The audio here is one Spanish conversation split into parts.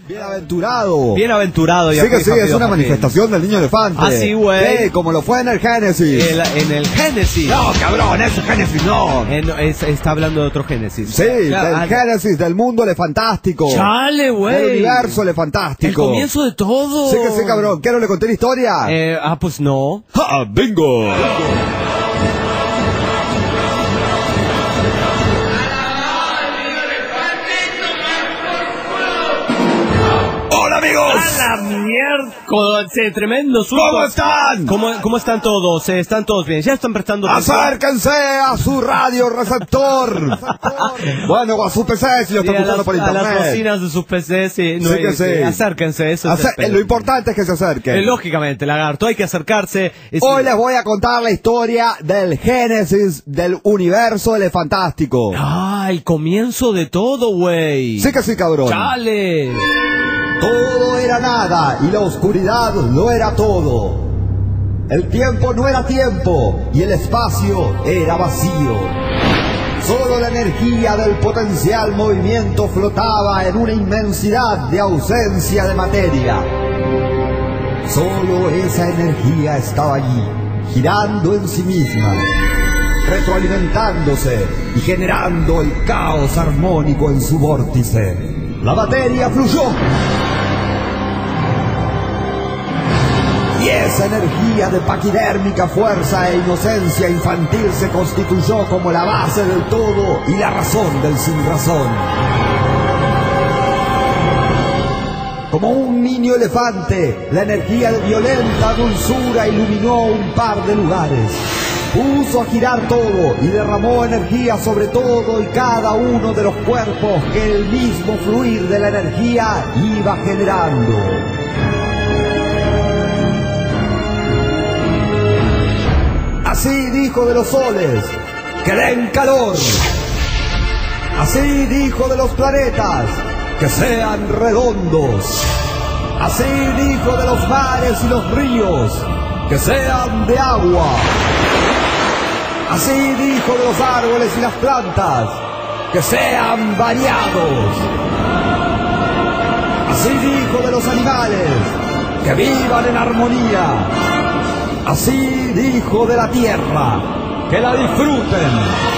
Bienaventurado. Bienaventurado. Sí que sí, es una manifestación del niño elefante. Ah, sí, güey. Sí, como lo fue en el Génesis. En el Génesis. No, cabrón, ese Génesis no. Está hablando de otro Génesis. Sí, del Génesis, del mundo elefantástico. Chale, güey. Del universo elefantástico. El comienzo de todo. Sí que sí, cabrón. ¿Qué no le conté la historia? Pues no. ¡Ja! ¡Bingo! ¡Hola, amigos! ¡A la mierda! ¡Tremendo susto! ¿Cómo están? ¿Cómo están todos? ¿Están todos bien? ¿Ya están prestando atención? ¡Acérquense a su radio receptor! Bueno, o a su PC si lo están escuchando por internet. A las bocinas de sus PCs, sí. Sí que sí. Acérquense, eso es lo importante es que se acerquen. Lógicamente, lagarto, hay que acercarse. Hoy les voy a contar la historia del Génesis del universo elefantástico. Ah, el comienzo de todo, güey. Sí que sí, cabrón. ¡Chale! Todo era nada y la oscuridad no era todo. El tiempo no era tiempo y el espacio era vacío. Solo la energía del potencial movimiento flotaba en una inmensidad de ausencia de materia. Solo esa energía estaba allí, girando en sí misma, retroalimentándose y generando el caos armónico en su vórtice. La materia fluyó. Y esa energía de paquidérmica fuerza e inocencia infantil se constituyó como la base del todo y la razón del sin razón. Como un niño elefante, la energía de violenta dulzura iluminó un par de lugares. Puso a girar todo y derramó energía sobre todo y cada uno de los cuerpos que el mismo fluir de la energía iba generando. Así dijo de los soles, que den calor. Así dijo de los planetas, que sean redondos. Así dijo de los mares y los ríos, que sean de agua. Así dijo de los árboles y las plantas, que sean variados. Así dijo de los animales, que vivan en armonía. Así dijo de la tierra, que la disfruten.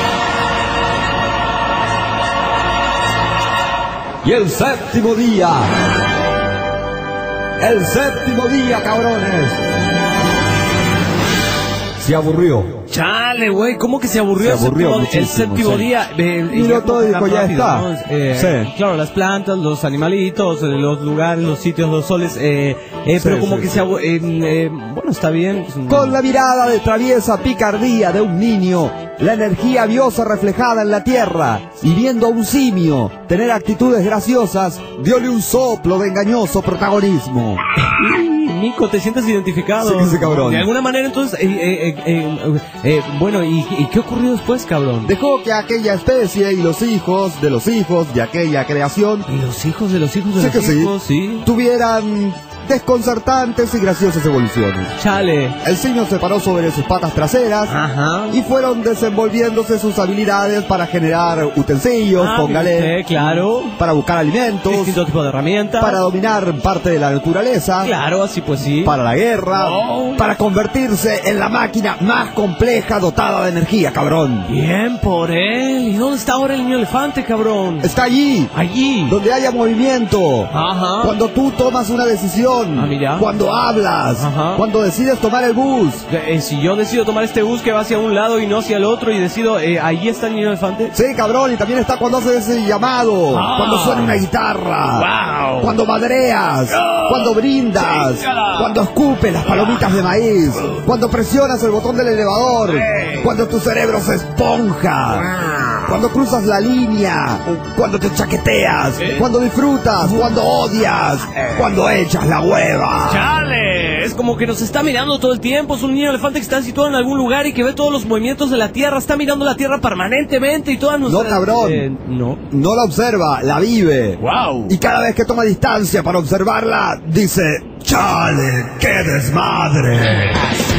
Y el séptimo día, cabrones, se aburrió. Chale, güey, ¿cómo que se aburrió? El séptimo día. Mira todo, dijo, ya está. ¿no? Sí. Claro, las plantas, los animalitos, los lugares, los sitios, los soles. Pero como que se aburrió. Bueno, está bien. Con la mirada de traviesa picardía de un niño, la energía vióse reflejada en la tierra, y viendo a un simio tener actitudes graciosas, diole un soplo de engañoso protagonismo. Nico, ¿te sientes identificado? Sí, ese cabrón. De alguna manera, entonces, bueno, ¿y qué ocurrió después, cabrón? Dejó que aquella especie y los hijos de aquella creación, ¿Y los hijos de los hijos de los hijos? Sí. tuvieran desconcertantes y graciosas evoluciones. Chale. El simio se paró sobre sus patas traseras. Ajá. Y fueron desenvolviéndose sus habilidades para generar utensilios, póngale, claro. para buscar alimentos, Distinto tipo de herramientas. para dominar parte de la naturaleza, Claro, así pues sí. para la guerra, Oh. para convertirse en la máquina más compleja dotada de energía, cabrón. Bien por él. ¿Y dónde está ahora el niño elefante, cabrón? Está allí, Allí. donde haya movimiento. Ajá. Cuando tú tomas una decisión, mira. cuando hablas, Ajá. cuando decides tomar el bus. Si yo decido tomar este bus que va hacia un lado y no hacia el otro y decido, ahí está el niño elefante. Sí, cabrón, y también está cuando haces ese llamado, Ah. cuando suena una guitarra, Wow. cuando madreas, cuando brindas, Chíngala. cuando escupes las palomitas de maíz, cuando presionas el botón del elevador, cuando tu cerebro se esponja, cuando cruzas la línea, cuando te chaqueteas, cuando disfrutas, cuando odias, cuando echas la hueva. ¡Chale! Es como que nos está mirando todo el tiempo. Es un niño elefante que está situado en algún lugar y que ve todos los movimientos de la Tierra. Está mirando la Tierra permanentemente y todas nuestras... No, cabrón. No. No la observa, la vive. ¡Wow! Y cada vez que toma distancia para observarla, dice: ¡chale, qué desmadre!